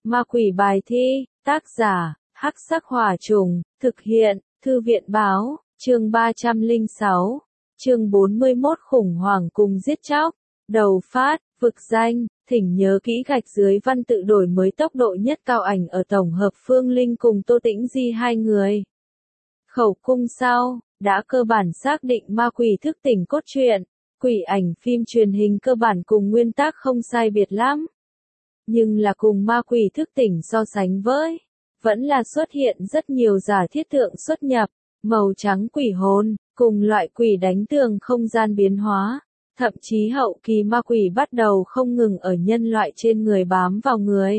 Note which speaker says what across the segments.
Speaker 1: Ma quỷ bài thi, tác giả, Hắc Sắc Hỏa Trùng, thực hiện, Thư viện báo, chương 306, chương 41 khủng hoảng cùng giết chóc, đầu phát, vực danh, thỉnh nhớ kỹ gạch dưới văn tự đổi mới tốc độ nhất cao ảnh ở tổng hợp Phương Linh cùng Tô Tĩnh Di hai người. Khẩu cung sau, đã cơ bản xác định ma quỷ thức tỉnh cốt truyện, quỷ ảnh phim truyền hình cơ bản cùng nguyên tác không sai biệt lắm. Nhưng là cùng ma quỷ thức tỉnh so sánh với, vẫn là xuất hiện rất nhiều giả thiết tượng xuất nhập, màu trắng quỷ hồn, cùng loại quỷ đánh tường không gian biến hóa, thậm chí hậu kỳ ma quỷ bắt đầu không ngừng ở nhân loại trên người bám vào người.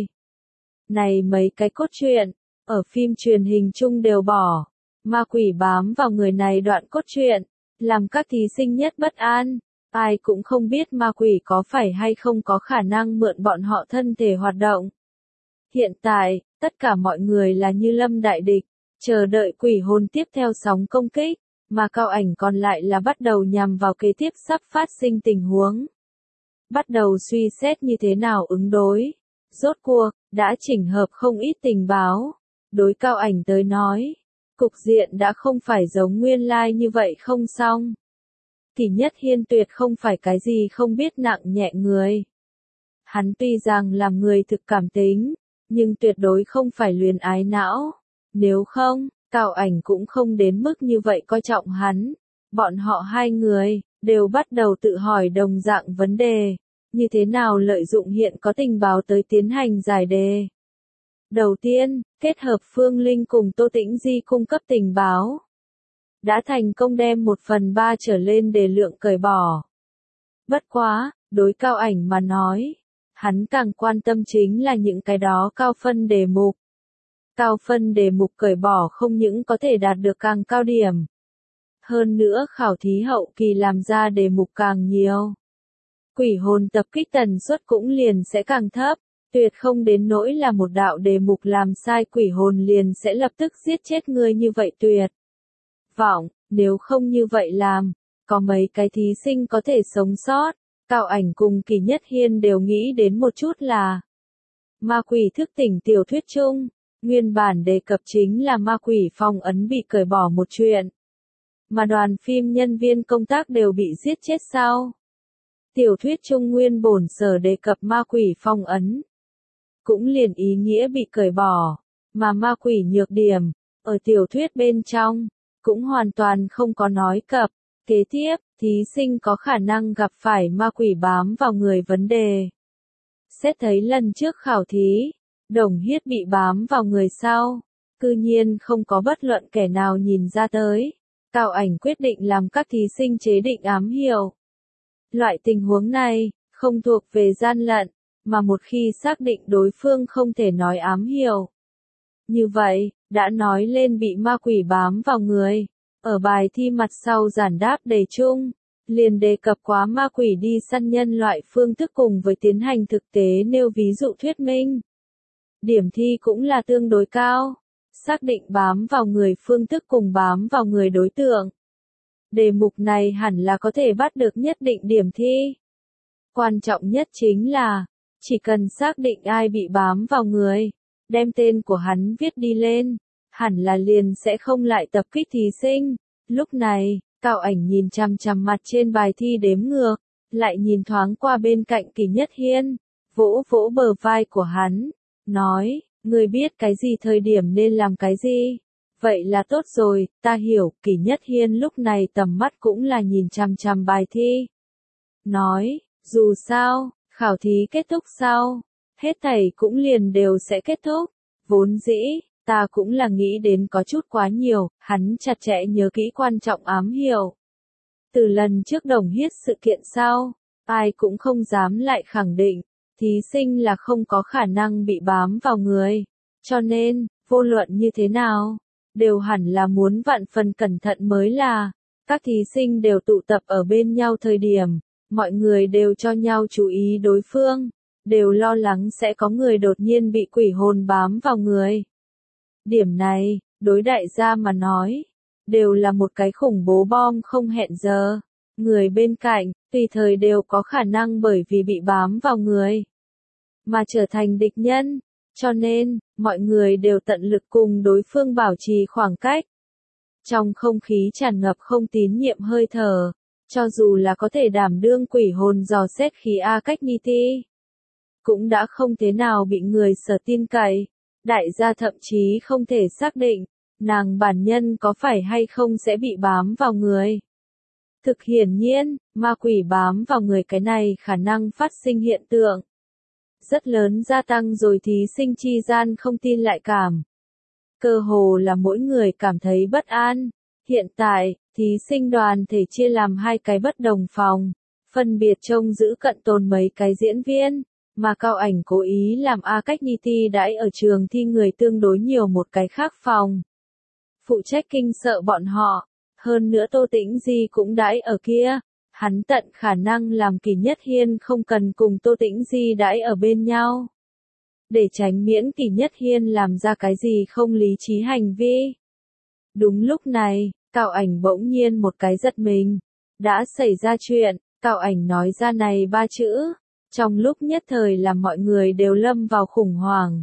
Speaker 1: Này mấy cái cốt truyện, ở phim truyền hình chung đều bỏ, ma quỷ bám vào người này đoạn cốt truyện, làm các thí sinh nhất bất an. Ai cũng không biết ma quỷ có phải hay không có khả năng mượn bọn họ thân thể hoạt động. Hiện tại, tất cả mọi người là như lâm đại địch, chờ đợi quỷ hồn tiếp theo sóng công kích, mà cao ảnh còn lại là bắt đầu nhằm vào kế tiếp sắp phát sinh tình huống. Bắt đầu suy xét như thế nào ứng đối. Rốt cuộc, đã chỉnh hợp không ít tình báo. Đối cao ảnh tới nói, cục diện đã không phải giống nguyên lai như vậy không xong. Kỷ Nhất Hiên tuyệt không phải cái gì không biết nặng nhẹ người. Hắn tuy rằng làm người thực cảm tính, nhưng tuyệt đối không phải luyến ái não. Nếu không, cao ảnh cũng không đến mức như vậy coi trọng hắn. Bọn họ hai người, đều bắt đầu tự hỏi đồng dạng vấn đề. Như thế nào lợi dụng hiện có tình báo tới tiến hành giải đề. Đầu tiên, kết hợp Phương Linh cùng Tô Tĩnh Di cung cấp tình báo. Đã thành công đem 1/3 trở lên đề lượng cởi bỏ. Bất quá, đối cao ảnh mà nói, hắn càng quan tâm chính là những cái đó cao phân đề mục. Cao phân đề mục cởi bỏ không những có thể đạt được càng cao điểm. Hơn nữa khảo thí hậu kỳ làm ra đề mục càng nhiều. Quỷ hồn tập kích tần suất cũng liền sẽ càng thấp, tuyệt không đến nỗi là một đạo đề mục làm sai quỷ hồn liền sẽ lập tức giết chết người như vậy tuyệt. Vọng, nếu không như vậy làm, có mấy cái thí sinh có thể sống sót, cao ảnh cùng Kỷ Nhất Hiên đều nghĩ đến một chút là ma quỷ thức tỉnh tiểu thuyết chung, nguyên bản đề cập chính là ma quỷ phong ấn bị cởi bỏ một chuyện. Mà đoàn phim nhân viên công tác đều bị giết chết sau. Tiểu thuyết chung nguyên bổn sở đề cập ma quỷ phong ấn. Cũng liền ý nghĩa bị cởi bỏ, mà ma quỷ nhược điểm, ở tiểu thuyết bên trong. Cũng hoàn toàn không có nói cập. Kế tiếp, thí sinh có khả năng gặp phải ma quỷ bám vào người vấn đề. Xét thấy lần trước khảo thí, Đồng Hiết bị bám vào người sau, cư nhiên không có bất luận kẻ nào nhìn ra tới. Cao ảnh quyết định làm các thí sinh chế định ám hiệu. Loại tình huống này, không thuộc về gian lận, mà một khi xác định đối phương không thể nói ám hiệu. Như vậy, đã nói lên bị ma quỷ bám vào người. Ở bài thi mặt sau giản đáp đề chung, liền đề cập quá ma quỷ đi săn nhân loại phương thức cùng với tiến hành thực tế nêu ví dụ thuyết minh. Điểm thi cũng là tương đối cao, xác định bám vào người phương thức cùng bám vào người đối tượng. Đề mục này hẳn là có thể bắt được nhất định điểm thi. Quan trọng nhất chính là, chỉ cần xác định ai bị bám vào người, đem tên của hắn viết đi lên, hẳn là liền sẽ không lại tập kích thí sinh. Lúc này, cao ảnh nhìn chằm chằm mặt trên bài thi đếm ngược, lại nhìn thoáng qua bên cạnh Kỷ Nhất Hiên, vỗ vỗ bờ vai của hắn, nói, ngươi biết cái gì thời điểm nên làm cái gì. Vậy là tốt rồi, ta hiểu. Kỷ Nhất Hiên lúc này tầm mắt cũng là nhìn chằm chằm bài thi. Nói, dù sao, khảo thí kết thúc sau, hết thảy cũng liền đều sẽ kết thúc. Vốn dĩ, ta cũng là nghĩ đến có chút quá nhiều, hắn chặt chẽ nhớ kỹ quan trọng ám hiệu. Từ lần trước Đồng Hiết sự kiện sau, ai cũng không dám lại khẳng định, thí sinh là không có khả năng bị bám vào người. Cho nên, vô luận như thế nào, đều hẳn là muốn vạn phần cẩn thận mới là. Các thí sinh đều tụ tập ở bên nhau thời điểm, mọi người đều cho nhau chú ý đối phương, đều lo lắng sẽ có người đột nhiên bị quỷ hồn bám vào người. Điểm này, đối đại gia mà nói, đều là một cái khủng bố bom không hẹn giờ. Người bên cạnh, tùy thời đều có khả năng bởi vì bị bám vào người, mà trở thành địch nhân. Cho nên, mọi người đều tận lực cùng đối phương bảo trì khoảng cách. Trong không khí tràn ngập không tín nhiệm hơi thở, cho dù là có thể đảm đương quỷ hồn dò xét khí A Cách Ni Ti, cũng đã không thế nào bị người sở tin cậy. Đại gia thậm chí không thể xác định, nàng bản nhân có phải hay không sẽ bị bám vào người. Thực hiển nhiên, ma quỷ bám vào người cái này khả năng phát sinh hiện tượng rất lớn gia tăng rồi thí sinh chi gian không tin lại cảm. Cơ hồ là mỗi người cảm thấy bất an. Hiện tại, thí sinh đoàn thể chia làm hai cái bất đồng phòng, phân biệt trông giữ cận tồn mấy cái diễn viên, mà Cao Ảnh cố ý làm A Cách Ni Ti đãi ở trường thi người tương đối nhiều một cái khác phòng. Phụ trách kinh sợ bọn họ, hơn nữa Tô Tĩnh Di cũng đãi ở kia, hắn tận khả năng làm Kỷ Nhất Hiên không cần cùng Tô Tĩnh Di đãi ở bên nhau. Để tránh miễn Kỷ Nhất Hiên làm ra cái gì không lý trí hành vi. Đúng lúc này, Cao Ảnh bỗng nhiên một cái giật mình. Đã xảy ra chuyện, Cao Ảnh nói ra này ba chữ. Trong lúc nhất thời làm mọi người đều lâm vào khủng hoảng.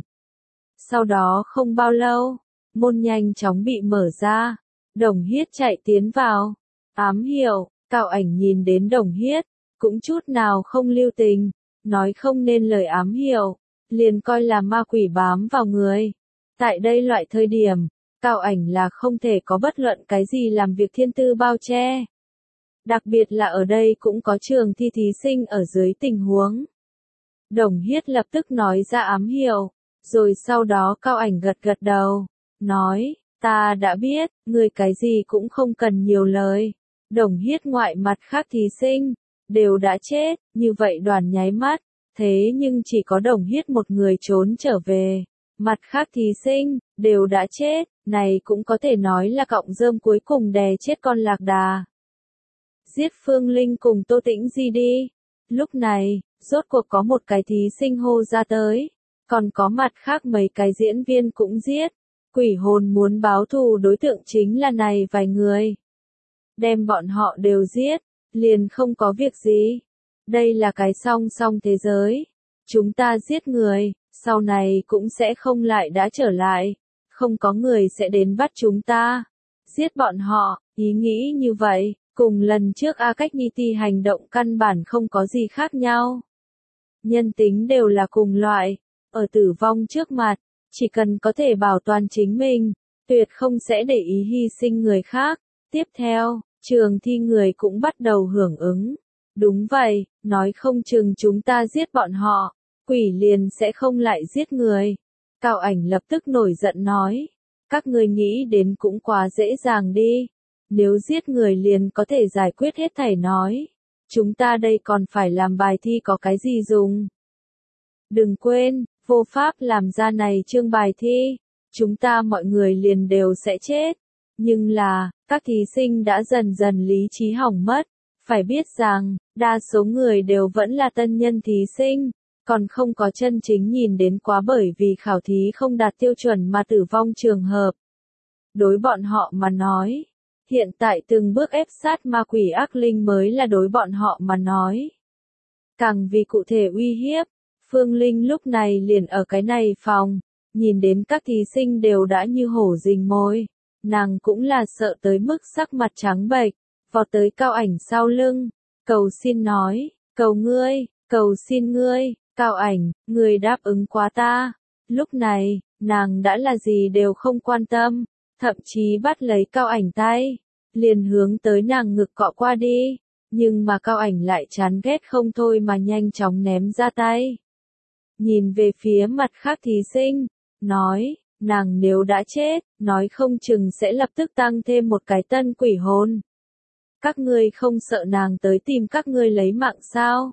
Speaker 1: Sau đó không bao lâu, môn nhanh chóng bị mở ra. Đồng Hiết chạy tiến vào. Ám hiệu, Cao Ảnh nhìn đến Đồng Hiết, cũng chút nào không lưu tình, nói không nên lời ám hiệu, liền coi là ma quỷ bám vào người. Tại đây loại thời điểm, Cao Ảnh là không thể có bất luận cái gì làm việc thiên tư bao che. Đặc biệt là ở đây cũng có trường thi thí sinh ở dưới tình huống. Đồng Hiết lập tức nói ra ám hiệu, rồi sau đó Cao Ảnh gật gật đầu, nói, ta đã biết, người cái gì cũng không cần nhiều lời. Đồng Hiết ngoại mặt khác thí sinh, đều đã chết, như vậy đoàn nháy mắt, thế nhưng chỉ có Đồng Hiết một người trốn trở về. Mặt khác thí sinh, đều đã chết, này cũng có thể nói là cọng rơm cuối cùng đè chết con lạc đà. Giết Phương Linh cùng Tô Tĩnh Di đi. Lúc này, rốt cuộc có một cái thí sinh hô ra tới, còn có mặt khác mấy cái diễn viên cũng giết. Quỷ hồn muốn báo thù đối tượng chính là này vài người. Đem bọn họ đều giết, liền không có việc gì. Đây là cái song song thế giới. Chúng ta giết người, sau này cũng sẽ không lại đã trở lại. Không có người sẽ đến bắt chúng ta. Giết bọn họ, ý nghĩ như vậy, cùng lần trước A Cách Ni Ti hành động căn bản không có gì khác nhau. Nhân tính đều là cùng loại, ở tử vong trước mặt, chỉ cần có thể bảo toàn chính mình, tuyệt không sẽ để ý hy sinh người khác. Tiếp theo, trường thi người cũng bắt đầu hưởng ứng. Đúng vậy, nói không chừng chúng ta giết bọn họ, quỷ liền sẽ không lại giết người. Cao Ảnh lập tức nổi giận nói, các ngươi nghĩ đến cũng quá dễ dàng đi. Nếu giết người liền có thể giải quyết hết thảy nói. Chúng ta đây còn phải làm bài thi có cái gì dùng. Đừng quên, vô pháp làm ra này chương bài thi. Chúng ta mọi người liền đều sẽ chết. Nhưng là, các thí sinh đã dần dần lý trí hỏng mất. Phải biết rằng, đa số người đều vẫn là tân nhân thí sinh. Còn không có chân chính nhìn đến quá bởi vì khảo thí không đạt tiêu chuẩn mà tử vong trường hợp. Đối bọn họ mà nói. Hiện tại từng bước ép sát ma quỷ ác linh mới là đối bọn họ mà nói. Càng vì cụ thể uy hiếp, Phương Linh lúc này liền ở cái này phòng, nhìn đến các thí sinh đều đã như hổ rình mồi, nàng cũng là sợ tới mức sắc mặt trắng bệch, vọt tới Cao Ảnh sau lưng, cầu xin nói, cầu xin ngươi, Cao Ảnh, ngươi đáp ứng quá ta. Lúc này, nàng đã là gì đều không quan tâm. Thậm chí bắt lấy Cao Ảnh tay, liền hướng tới nàng ngực cọ qua đi, nhưng mà Cao Ảnh lại chán ghét không thôi mà nhanh chóng ném ra tay. Nhìn về phía mặt khác thí sinh, nói, nàng nếu đã chết, nói không chừng sẽ lập tức tăng thêm một cái tân quỷ hồn. Các ngươi không sợ nàng tới tìm các ngươi lấy mạng sao?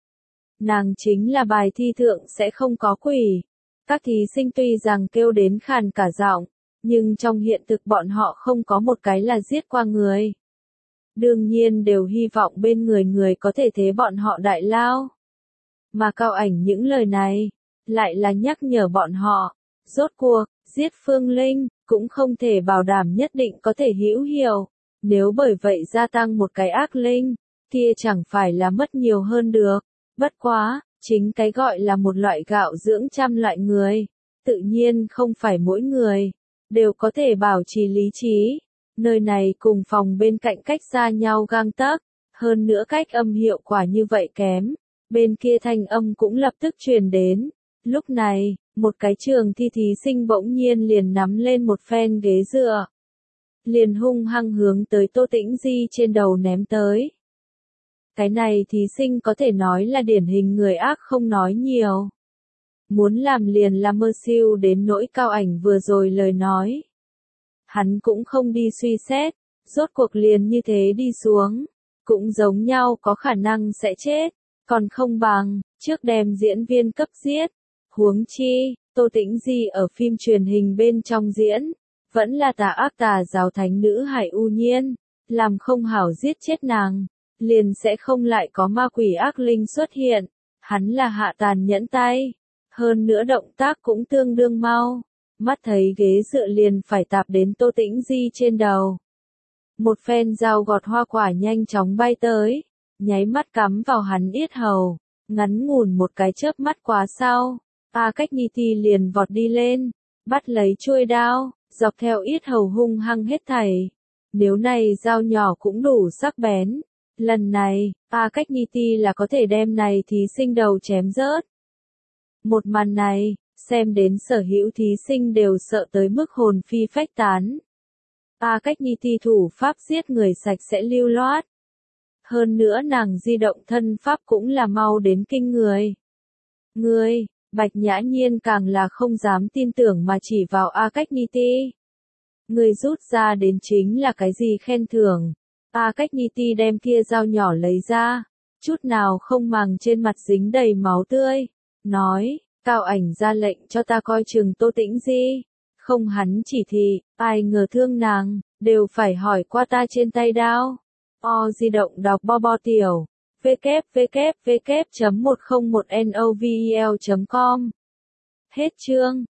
Speaker 1: Nàng chính là bài thi thượng sẽ không có quỷ. Các thí sinh tuy rằng kêu đến khàn cả giọng, nhưng trong hiện thực bọn họ không có một cái là giết qua người. Đương nhiên đều hy vọng bên người có thể thế bọn họ đại lao. Mà Cao Ảnh những lời này, lại là nhắc nhở bọn họ, rốt cuộc, giết Phương Linh, cũng không thể bảo đảm nhất định có thể hữu hiệu. Nếu bởi vậy gia tăng một cái ác linh, kia chẳng phải là mất nhiều hơn được. Bất quá, chính cái gọi là một loại gạo dưỡng trăm loại người. tự nhiên không phải mỗi người đều có thể bảo trì lý trí. Nơi này cùng phòng bên cạnh cách xa nhau gang tấc, hơn nữa cách âm hiệu quả như vậy kém, bên kia thanh âm cũng lập tức truyền đến. Lúc này, một cái trường thi thí sinh bỗng nhiên liền nắm lên một phen ghế dựa, liền hung hăng hướng tới Tô Tĩnh Di trên đầu ném tới. Cái này thí sinh có thể nói là điển hình người ác không nói nhiều. Muốn làm liền là mơ siêu đến nỗi Cao Ảnh vừa rồi lời nói. Hắn cũng không đi suy xét, rốt cuộc liền như thế đi xuống, cũng giống nhau có khả năng sẽ chết, còn không bằng, trước đem diễn viên cấp giết. Huống chi, Tô Tĩnh Di ở phim truyền hình bên trong diễn, vẫn là tà ác tà giáo thánh nữ Hải U Nhiên, làm không hảo giết chết nàng, liền sẽ không lại có ma quỷ ác linh xuất hiện. Hắn là hạ tàn nhẫn tay, hơn nữa động tác cũng tương đương mau, mắt thấy ghế dựa liền phải tạp đến Tô Tĩnh Di trên đầu. Một phen dao gọt hoa quả nhanh chóng bay tới, nháy mắt cắm vào hắn yết hầu, ngắn ngủn một cái chớp mắt quá sau, A Cách Ni Ti liền vọt đi lên, bắt lấy chuôi đao, dọc theo yết hầu hung hăng hết thảy. Nếu này dao nhỏ cũng đủ sắc bén, lần này, A Cách Ni Ti là có thể đem này thí sinh đầu chém rớt. Một màn này, xem đến sở hữu thí sinh đều sợ tới mức hồn phi phách tán. A Cách Ni Ti thủ pháp giết người sạch sẽ lưu loát. Hơn nữa nàng di động thân pháp cũng là mau đến kinh người. Bạch Nhã Nhiên càng là không dám tin tưởng mà chỉ vào A Cách Ni Ti. Người rút ra đến chính là cái gì khen thưởng. A Cách Ni Ti đem kia dao nhỏ lấy ra, chút nào không màng trên mặt dính đầy máu tươi, nói, Cao Ảnh ra lệnh cho ta coi chừng Tô Tĩnh Di. Không hắn chỉ thị, ai ngờ thương nàng, đều phải hỏi qua ta trên tay đao. Di động đọc bo bo tiểu. www.101novel.com. Hết chương.